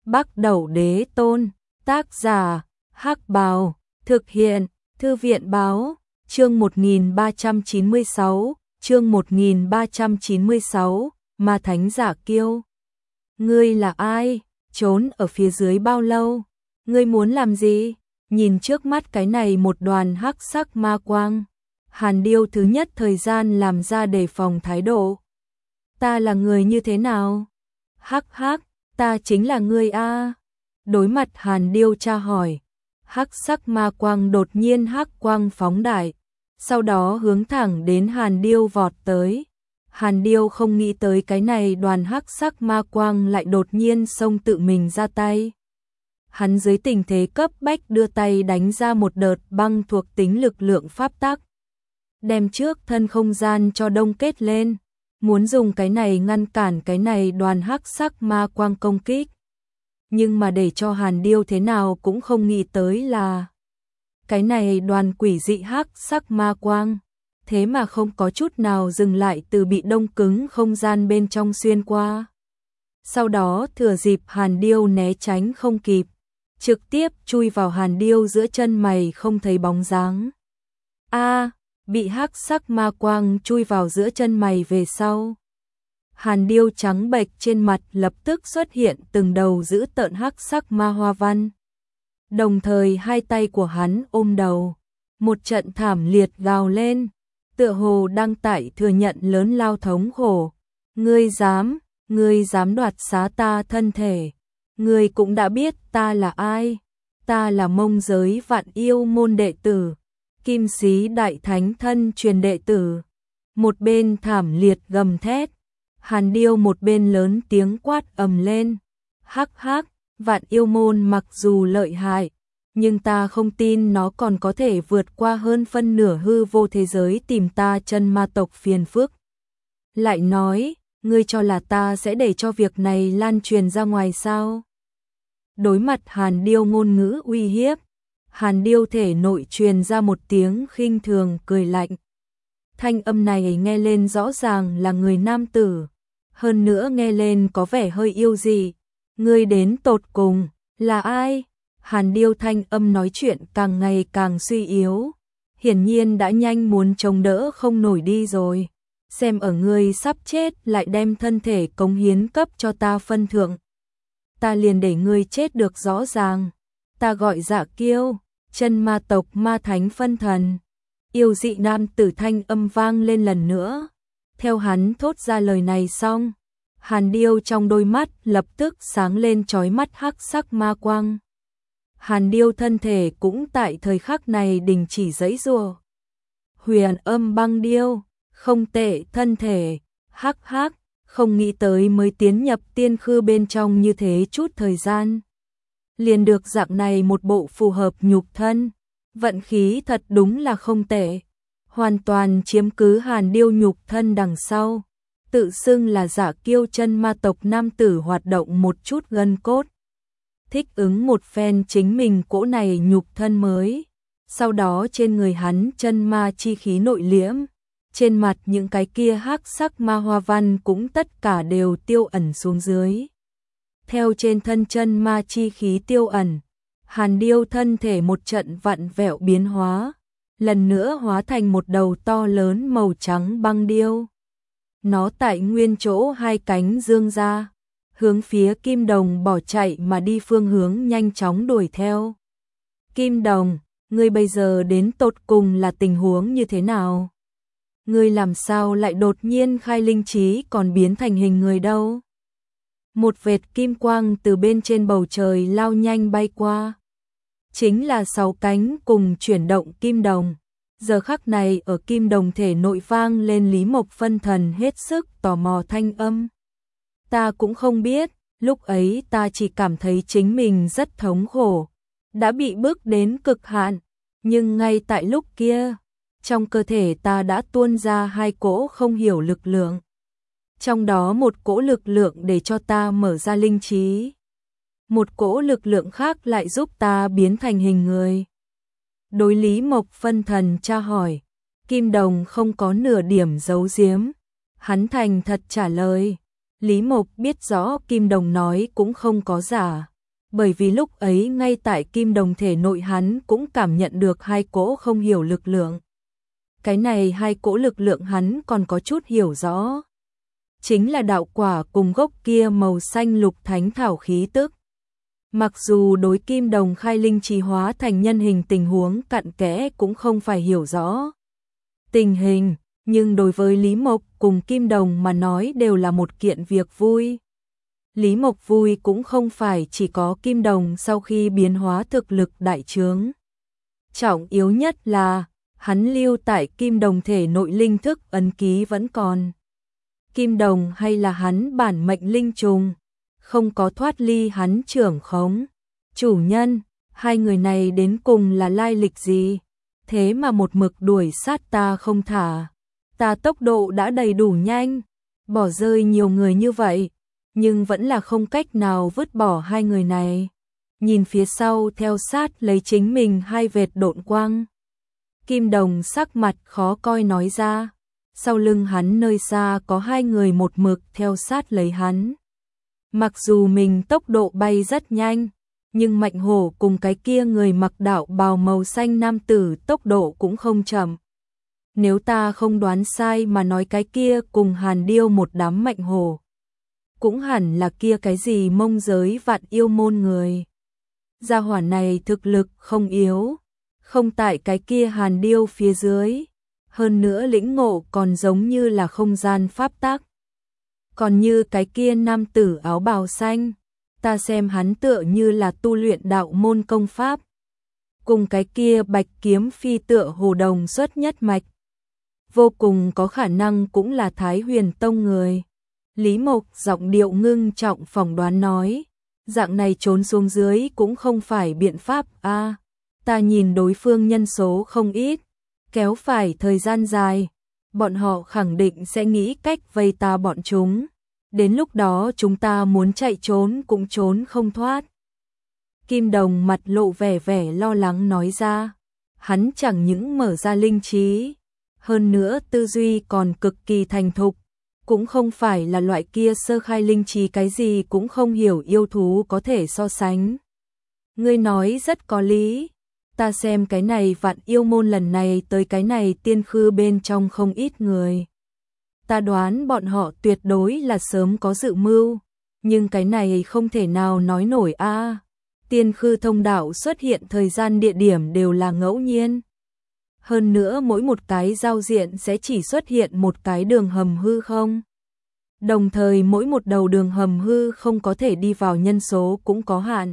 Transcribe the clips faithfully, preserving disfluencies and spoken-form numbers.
Bắc Đẩu Đế Tôn, tác giả, Hắc Bào, thực hiện, Thư viện báo, chương một nghìn ba trăm chín mươi sáu, chương một nghìn ba trăm chín mươi sáu, Ma Thánh Giả Kiêu. Ngươi là ai? Trốn ở phía dưới bao lâu? Ngươi muốn làm gì? Nhìn trước mắt cái này một đoàn hắc sắc ma quang, Hàn Điêu thứ nhất thời gian làm ra đề phòng thái độ. Ta là người như thế nào? Hắc hắc, ta chính là ngươi a. Đối mặt Hàn Điêu tra hỏi, hắc sắc ma quang đột nhiên hắc quang phóng đại, sau đó hướng thẳng đến Hàn Điêu vọt tới. Hàn Điêu không nghĩ tới cái này đoàn hắc sắc ma quang lại đột nhiên xông tự mình ra tay. Hắn dưới tình thế cấp bách đưa tay đánh ra một đợt băng thuộc tính lực lượng pháp tắc, đem trước thân không gian cho đông kết lên, muốn dùng cái này ngăn cản cái này đoàn hắc sắc ma quang công kích. Nhưng mà để cho Hàn Điêu thế nào cũng không nghĩ tới là cái này đoàn quỷ dị hắc sắc ma quang, thế mà không có chút nào dừng lại từ bị đông cứng không gian bên trong xuyên qua. Sau đó thừa dịp Hàn Điêu né tránh không kịp, trực tiếp chui vào Hàn Điêu giữa chân mày không thấy bóng dáng. A, bị hắc sắc ma quang chui vào giữa chân mày về sau, Hàn Điêu trắng bệch trên mặt lập tức xuất hiện từng đầu dữ tợn hắc sắc ma hoa văn. Đồng thời hai tay của hắn ôm đầu, một trận thảm liệt gào lên, tựa hồ đang tại thừa nhận lớn lao thống khổ. Ngươi dám, ngươi dám đoạt xá ta thân thể, ngươi cũng đã biết ta là ai, ta là Mông Giới Vạn Yêu môn đệ tử, Kim Sĩ Đại Thánh thân truyền đệ tử. Một bên thảm liệt gầm thét, Hàn Điêu một bên lớn tiếng quát ầm lên. Hắc hắc, Vạn Yêu môn mặc dù lợi hại, nhưng ta không tin nó còn có thể vượt qua hơn phân nửa hư vô thế giới tìm ta chân ma tộc phiền phức. Lại nói, ngươi cho là ta sẽ để cho việc này lan truyền ra ngoài sao? Đối mặt Hàn Điêu ngôn ngữ uy hiếp, Hàn Điêu thể nội truyền ra một tiếng khinh thường cười lạnh. Thanh âm này nghe lên rõ ràng là người nam tử, hơn nữa nghe lên có vẻ hơi yêu dị. Ngươi đến tột cùng là ai? Hàn Điêu thanh âm nói chuyện càng ngày càng suy yếu, hiển nhiên đã nhanh muốn chống đỡ không nổi đi rồi. Xem ở ngươi sắp chết lại đem thân thể cống hiến cấp cho ta phân thượng, ta liền để ngươi chết được rõ ràng. Ta gọi Dạ Kiêu, chân ma tộc Ma Thánh phân thần. Yêu dị nam tử thanh âm vang lên lần nữa. Theo hắn thốt ra lời này xong, Hàn Điêu trong đôi mắt lập tức sáng lên chói mắt hắc sắc ma quang. Hàn Điêu thân thể cũng tại thời khắc này đình chỉ giãy giụa. Huyền Âm Băng Điêu, không tệ thân thể, hắc hắc, không nghĩ tới mới tiến nhập tiên khư bên trong như thế chút thời gian, liền được dạng này một bộ phù hợp nhục thân, vận khí thật đúng là không tệ. Hoàn toàn chiếm cứ Hàn Điêu nhục thân đằng sau, tự xưng là Dạ Kiêu chân ma tộc nam tử hoạt động một chút gân cốt, thích ứng một phen chính mình cỗ này nhục thân mới. Sau đó trên người hắn chân ma chi khí nội liễm, trên mặt những cái kia hắc sắc ma hoa văn cũng tất cả đều tiêu ẩn xuống dưới. Theo trên thân chân ma chi khí tiêu ẩn, Hàn Điêu thân thể một trận vặn vẹo biến hóa, lần nữa hóa thành một đầu to lớn màu trắng băng điêu. Nó tại nguyên chỗ hai cánh dương ra, hướng phía Kim Đồng bỏ chạy mà đi phương hướng nhanh chóng đuổi theo. Kim Đồng, ngươi bây giờ đến tột cùng là tình huống như thế nào? Ngươi làm sao lại đột nhiên khai linh trí còn biến thành hình người đâu? Một vệt kim quang từ bên trên bầu trời lao nhanh bay qua. Chính là sáu cánh cùng chuyển động Kim Đồng. Giờ khắc này ở Kim Đồng thể nội vang lên Lý Mộc phân thần hết sức tò mò thanh âm. Ta cũng không biết, lúc ấy ta chỉ cảm thấy chính mình rất thống khổ, đã bị bước đến cực hạn, nhưng ngay tại lúc kia, trong cơ thể ta đã tuôn ra hai cỗ không hiểu lực lượng. Trong đó một cỗ lực lượng để cho ta mở ra linh trí, một cỗ lực lượng khác lại giúp ta biến thành hình người. Đối Lý Mộc phân thần tra hỏi, Kim Đồng không có nửa điểm giấu giếm, hắn thành thật trả lời. Lý Mộc biết rõ Kim Đồng nói cũng không có giả, bởi vì lúc ấy ngay tại kim đồng thể nội hắn cũng cảm nhận được hai cỗ không hiểu lực lượng. Cái này hai cỗ lực lượng hắn còn có chút hiểu rõ. Chính là đạo quả cùng gốc kia màu xanh lục thánh thảo khí tức. Mặc dù đối kim đồng khai linh trì hóa thành nhân hình tình huống cặn kẽ cũng không phải hiểu rõ tình hình, nhưng đối với Lý Mộc cùng kim đồng mà nói đều là một kiện việc vui. Lý Mộc vui cũng không phải chỉ có kim đồng sau khi biến hóa thực lực đại trướng. Trọng yếu nhất là, hắn lưu tại kim đồng thể nội linh thức ấn ký vẫn còn. Kim đồng hay là hắn bản mệnh linh trùng, không có thoát ly hắn trưởng khống. Chủ nhân, hai người này đến cùng là lai lịch gì? Thế mà một mực đuổi sát ta không thả. Ta tốc độ đã đầy đủ nhanh, bỏ rơi nhiều người như vậy, nhưng vẫn là không cách nào vứt bỏ hai người này. Nhìn phía sau theo sát lấy chính mình hai vệt độn quang. Kim đồng sắc mặt khó coi nói ra, sau lưng hắn nơi xa có hai người một mực theo sát lấy hắn. Mặc dù mình tốc độ bay rất nhanh, nhưng Mạnh Hổ cùng cái kia người mặc đạo bào màu xanh nam tử tốc độ cũng không chậm. Nếu ta không đoán sai mà nói cái kia cùng Hàn Điêu một đám Mạnh Hổ, cũng hẳn là kia cái gì mông giới vạn yêu môn người. Gia hỏa này thực lực không yếu, không tại cái kia Hàn Điêu phía dưới, hơn nữa lĩnh ngộ còn giống như là không gian pháp tắc. Còn như cái kia nam tử áo bào xanh, ta xem hắn tựa như là tu luyện đạo môn công pháp. Cùng cái kia bạch kiếm phi tựa hồ đồng xuất nhất mạch. Vô cùng có khả năng cũng là Thái Huyền Tông người. Lý Mộc giọng điệu ngưng trọng phỏng đoán nói, dạng này trốn xuống dưới cũng không phải biện pháp a. À, ta nhìn đối phương nhân số không ít, kéo phải thời gian dài, bọn họ khẳng định sẽ nghĩ cách vây ta bọn chúng. Đến lúc đó chúng ta muốn chạy trốn cũng trốn không thoát. Kim đồng mặt lộ vẻ vẻ lo lắng nói ra, hắn chẳng những mở ra linh trí, hơn nữa tư duy còn cực kỳ thành thục, cũng không phải là loại kia sơ khai linh trí cái gì cũng không hiểu yêu thú có thể so sánh. Ngươi nói rất có lý, ta xem cái này vạn yêu môn lần này tới cái này tiên khư bên trong không ít người. Ta đoán bọn họ tuyệt đối là sớm có dự mưu, nhưng cái này không thể nào nói nổi a. À, tiên khư thông đạo xuất hiện thời gian địa điểm đều là ngẫu nhiên. Hơn nữa mỗi một cái giao diện sẽ chỉ xuất hiện một cái đường hầm hư không. Đồng thời mỗi một đầu đường hầm hư không có thể đi vào nhân số cũng có hạn.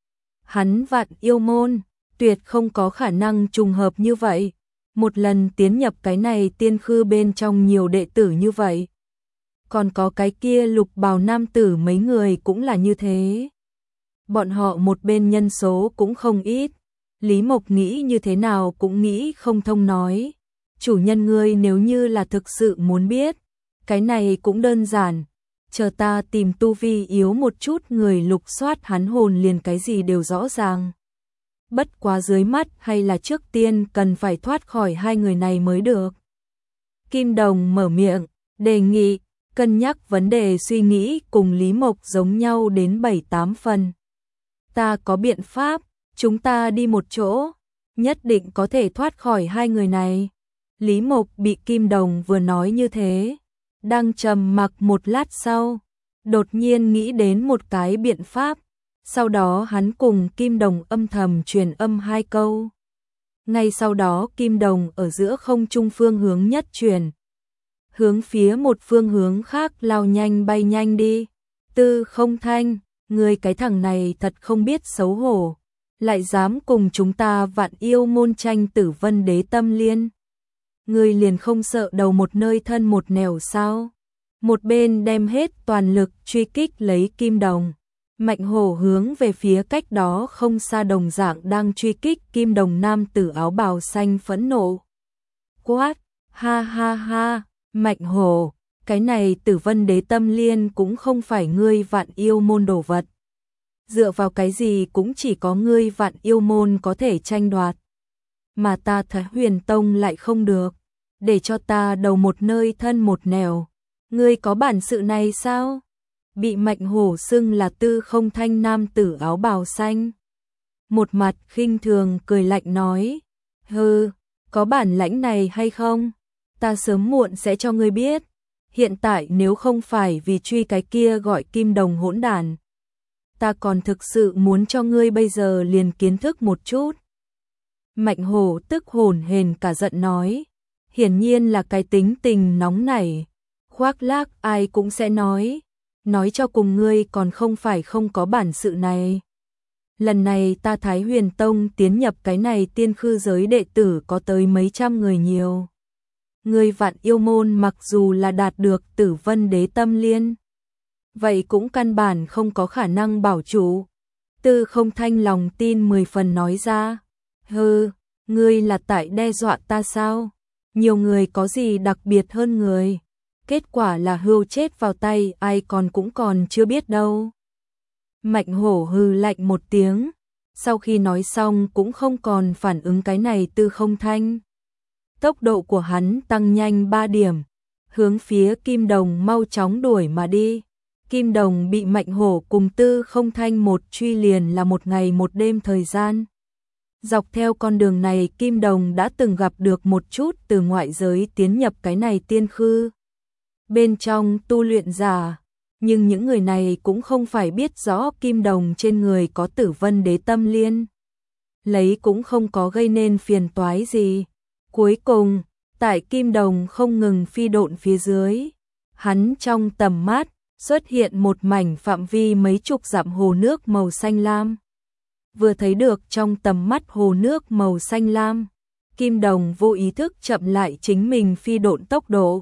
Hắn vạn yêu môn, tuyệt không có khả năng trùng hợp như vậy. Một lần tiến nhập cái này tiên khư bên trong nhiều đệ tử như vậy. Còn có cái kia lục bào nam tử mấy người cũng là như thế. Bọn họ một bên nhân số cũng không ít. Lý Mộc nghĩ như thế nào cũng nghĩ không thông nói. Chủ nhân ngươi nếu như là thực sự muốn biết, cái này cũng đơn giản. Chờ ta tìm tu vi yếu một chút người lục soát hắn hồn liền cái gì đều rõ ràng. Bất quá dưới mắt hay là trước tiên cần phải thoát khỏi hai người này mới được. Kim đồng mở miệng, đề nghị, cân nhắc vấn đề suy nghĩ cùng Lý Mộc giống nhau đến bảy tám phần. Ta có biện pháp, chúng ta đi một chỗ, nhất định có thể thoát khỏi hai người này. Lý Mộc bị Kim đồng vừa nói như thế, đang trầm mặc một lát sau, đột nhiên nghĩ đến một cái biện pháp. Sau đó hắn cùng Kim đồng âm thầm truyền âm hai câu. Ngay sau đó Kim đồng ở giữa không trung phương hướng nhất truyền. Hướng phía một phương hướng khác lao nhanh bay nhanh đi. Tư Không Thanh, người cái thằng này thật không biết xấu hổ. Lại dám cùng chúng ta vạn yêu môn tranh Tử Vân Đế Tâm Liên. Người liền không sợ đầu một nơi thân một nẻo sao? Một bên đem hết toàn lực truy kích lấy Kim đồng. Mạnh Hổ hướng về phía cách đó không xa đồng dạng đang truy kích Kim đồng nam tử áo bào xanh phẫn nộ. Quát, ha ha ha, Mạnh Hổ, cái này Tử Vân Đế Tâm Liên cũng không phải ngươi vạn yêu môn đồ vật. Dựa vào cái gì cũng chỉ có ngươi vạn yêu môn có thể tranh đoạt. Mà ta Thái Huyền Tông lại không được, để cho ta đầu một nơi thân một nẻo. Ngươi có bản sự này sao? bị Mạnh Hổ xưng là Tư Không Thanh nam tử áo bào xanh. Một mặt khinh thường cười lạnh nói, hừ, có bản lãnh này hay không? Ta sớm muộn sẽ cho ngươi biết. Hiện tại nếu không phải vì truy cái kia gọi Kim Đồng hỗn đản, ta còn thực sự muốn cho ngươi bây giờ liền kiến thức một chút. Mạnh Hổ tức hồn hển cả giận nói, hiển nhiên là cái tính tình nóng nảy, khoác lác ai cũng sẽ nói, nói cho cùng ngươi còn không phải không có bản sự này. Lần này ta Thái Huyền Tông tiến nhập cái này tiên khư giới đệ tử có tới mấy trăm người nhiều. Ngươi Vạn Yêu môn mặc dù là đạt được Tử Vân Đế Tâm Liên, vậy cũng căn bản không có khả năng bảo chủ. Tư Không Thanh lòng tin mười phần nói ra, hừ, ngươi là tại đe dọa ta sao? Nhiều người có gì đặc biệt hơn người? Kết quả là hươu chết vào tay ai còn cũng còn chưa biết đâu. Mạnh Hổ hừ lạnh một tiếng, sau khi nói xong cũng không còn phản ứng cái này Tư Không Thanh. Tốc độ của hắn tăng nhanh ba điểm, hướng phía Kim Đồng mau chóng đuổi mà đi. Kim Đồng bị Mạnh Hổ cùng Tư Không Thanh một truy liền là một ngày một đêm thời gian. Dọc theo con đường này Kim Đồng đã từng gặp được một chút từ ngoại giới tiến nhập cái này tiên khư bên trong tu luyện giả, nhưng những người này cũng không phải biết rõ Kim Đồng trên người có Tử Vân Đế Tâm Liên, lấy cũng không có gây nên phiền toái gì. Cuối cùng, tại Kim Đồng không ngừng phi độn phía dưới, hắn trong tầm mắt xuất hiện một mảnh phạm vi mấy chục dặm hồ nước màu xanh lam. Vừa thấy được trong tầm mắt hồ nước màu xanh lam, Kim Đồng vô ý thức chậm lại chính mình phi độn tốc độ.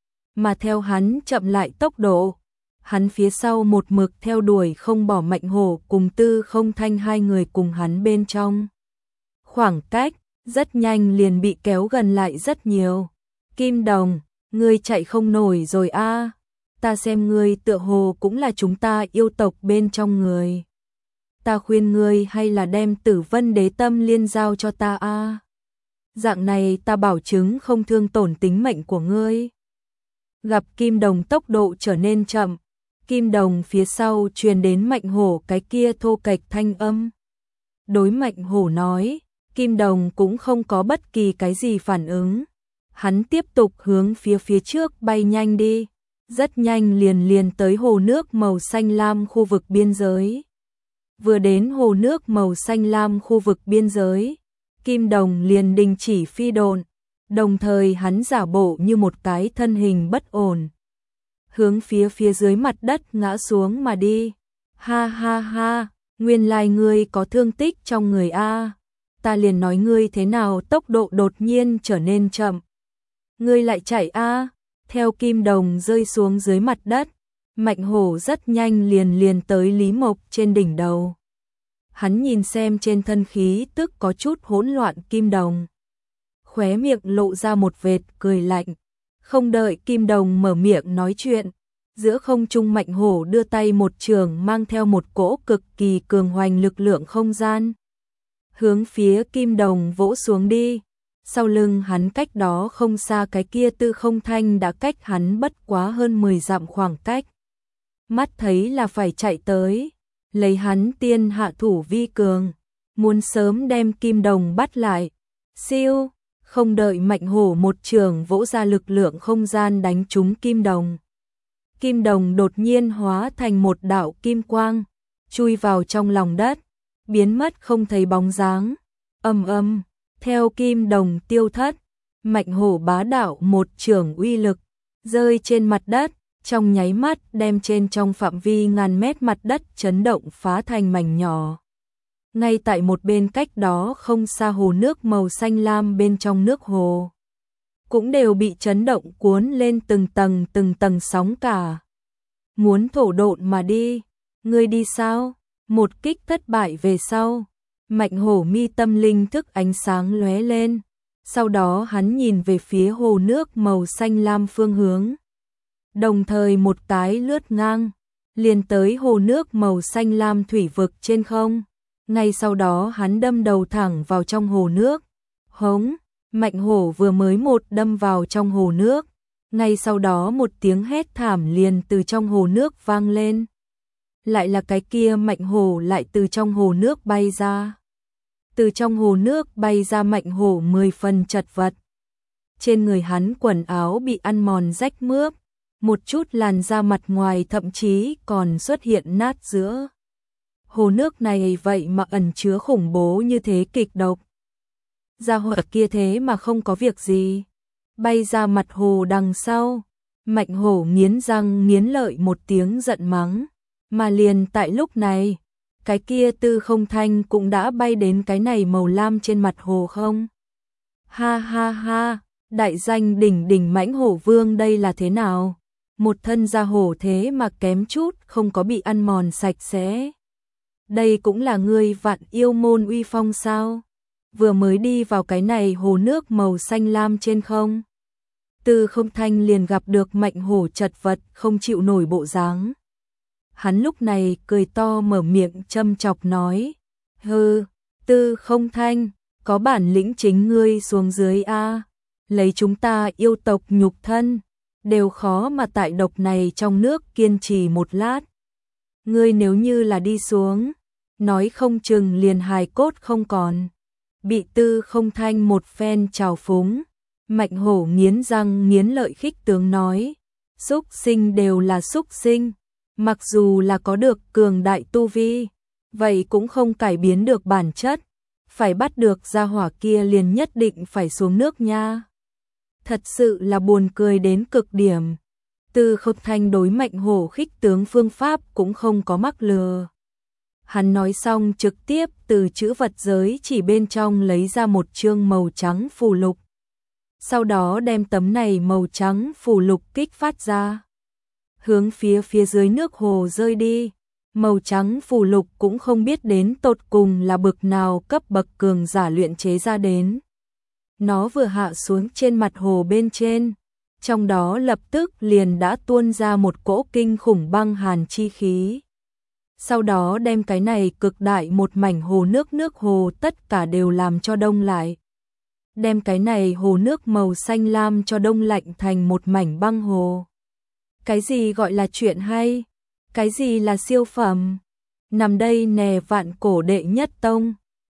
Mà theo hắn chậm lại tốc độ, hắn phía sau một mực theo đuổi không bỏ Mạnh Hổ cùng Tư Không Thanh hai người cùng hắn bên trong. Khoảng cách rất nhanh liền bị kéo gần lại rất nhiều. Kim Đồng, ngươi chạy không nổi rồi a, ta xem ngươi tựa hồ cũng là chúng ta yêu tộc bên trong người. Ta khuyên ngươi hay là đem Tử Vân Đế Tâm Liên giao cho ta a. Dạng này ta bảo chứng không thương tổn tính mệnh của ngươi. Gặp Kim Đồng tốc độ trở nên chậm, Kim Đồng phía sau truyền đến Mạnh Hổ cái kia thô kệch thanh âm. Đối Mạnh Hổ nói, Kim Đồng cũng không có bất kỳ cái gì phản ứng. Hắn tiếp tục hướng phía phía trước bay nhanh đi, rất nhanh liền liền tới hồ nước màu xanh lam khu vực biên giới. Vừa đến hồ nước màu xanh lam khu vực biên giới, Kim Đồng liền đình chỉ phi độn, đồng thời hắn giả bộ như một cái thân hình bất ổn, hướng phía phía dưới mặt đất ngã xuống mà đi. Ha ha ha, nguyên lai ngươi có thương tích trong người a, ta liền nói ngươi thế nào tốc độ đột nhiên trở nên chậm. Ngươi lại chạy a. Theo Kim Đồng rơi xuống dưới mặt đất, Mạnh Hổ rất nhanh liền liền tới Lý Mộc trên đỉnh đầu. Hắn nhìn xem trên thân khí tức có chút hỗn loạn Kim Đồng, khóe miệng lộ ra một vệt cười lạnh. Không đợi Kim Đồng mở miệng nói chuyện, giữa không trung Mạnh Hổ đưa tay một trường mang theo một cỗ cực kỳ cường hoành lực lượng không gian, hướng phía Kim Đồng vỗ xuống đi. Sau lưng hắn cách đó không xa cái kia Tư Không Thanh đã cách hắn bất quá hơn mười dặm khoảng cách. Mắt thấy là phải chạy tới, lấy hắn tiên hạ thủ vi cường, muốn sớm đem Kim Đồng bắt lại. Siêu, không đợi Mạnh Hổ một trường vỗ ra lực lượng không gian đánh trúng Kim Đồng. Kim Đồng đột nhiên hóa thành một đạo kim quang, chui vào trong lòng đất, biến mất không thấy bóng dáng. Ầm ầm. Theo Kim Đồng tiêu thất, Mạnh Hổ bá đạo một chưởng uy lực, rơi trên mặt đất, trong nháy mắt đem trên trong phạm vi ngàn mét mặt đất chấn động phá thành mảnh nhỏ. Ngay tại một bên cách đó không xa hồ nước màu xanh lam bên trong nước hồ, cũng đều bị chấn động cuốn lên từng tầng từng tầng sóng cả. Muốn thổ độn mà đi, ngươi đi sao? Một kích thất bại về sau, Mạnh Hổ mi tâm linh thức ánh sáng lóe lên, sau đó hắn nhìn về phía hồ nước màu xanh lam phương hướng, đồng thời một cái lướt ngang, liền tới hồ nước màu xanh lam thủy vực trên không. Ngay sau đó hắn đâm đầu thẳng vào trong hồ nước. Hống, Mạnh Hổ vừa mới một đâm vào trong hồ nước, Ngay sau đó một tiếng hét thảm liền từ trong hồ nước vang lên. Lại là cái kia Mạnh Hổ lại từ trong hồ nước bay ra. Từ trong hồ nước bay ra Mạnh Hổ mười phần chật vật. Trên người hắn quần áo bị ăn mòn rách mướp, một chút làn da mặt ngoài thậm chí còn xuất hiện nát giữa. Hồ nước này vậy mà ẩn chứa khủng bố như thế kịch độc. Gia hỏa kia thế mà không có việc gì. Bay ra mặt hồ đằng sau, Mạnh Hổ nghiến răng nghiến lợi một tiếng giận mắng. Mà liền tại lúc này, cái kia Tư Không Thanh cũng đã bay đến cái này màu lam trên mặt hồ không. Ha ha ha, đại danh đỉnh đỉnh mãnh hổ vương đây là thế nào? Một thân da hổ thế mà kém chút không có bị ăn mòn sạch sẽ. Đây cũng là ngươi Vạn Yêu môn uy phong sao? Vừa mới đi vào cái này hồ nước màu xanh lam trên không. Tư Không Thanh liền gặp được Mạnh Hổ chật vật không chịu nổi bộ dáng. Hắn lúc này cười to mở miệng châm chọc nói. Hừ, Tư Không Thanh, có bản lĩnh chính ngươi xuống dưới a, lấy chúng ta yêu tộc nhục thân, đều khó mà tại độc này trong nước kiên trì một lát. Ngươi nếu như là đi xuống, nói không chừng liền hài cốt không còn. Bị Tư Không Thanh một phen trào phúng, Mạnh Hổ nghiến răng nghiến lợi khích tướng nói. Súc sinh đều là súc sinh. Mặc dù là có được cường đại tu vi, vậy cũng không cải biến được bản chất, phải bắt được gia hỏa kia liền nhất định phải xuống nước nha. Thật sự là buồn cười đến cực điểm. Tư Không Thanh đối Mạnh Hổ khích tướng phương pháp cũng không có mắc lừa. Hắn nói xong trực tiếp từ chữ vật giới chỉ bên trong lấy ra một chương màu trắng phù lục. Sau đó đem tấm này màu trắng phù lục kích phát ra. Hướng phía phía dưới nước hồ rơi đi. Màu trắng phù lục cũng không biết đến tột cùng là bực nào cấp bậc cường giả luyện chế ra đến. Nó vừa hạ xuống trên mặt hồ bên trên, trong đó lập tức liền đã tuôn ra một cỗ kinh khủng băng hàn chi khí. Sau đó đem cái này cực đại một mảnh hồ nước nước hồ tất cả đều làm cho đông lại. Đem cái này hồ nước màu xanh lam cho đông lạnh thành một mảnh băng hồ. Cái gì gọi là chuyện hay? Cái gì là siêu phẩm? Nằm đây nè vạn cổ đệ nhất tông,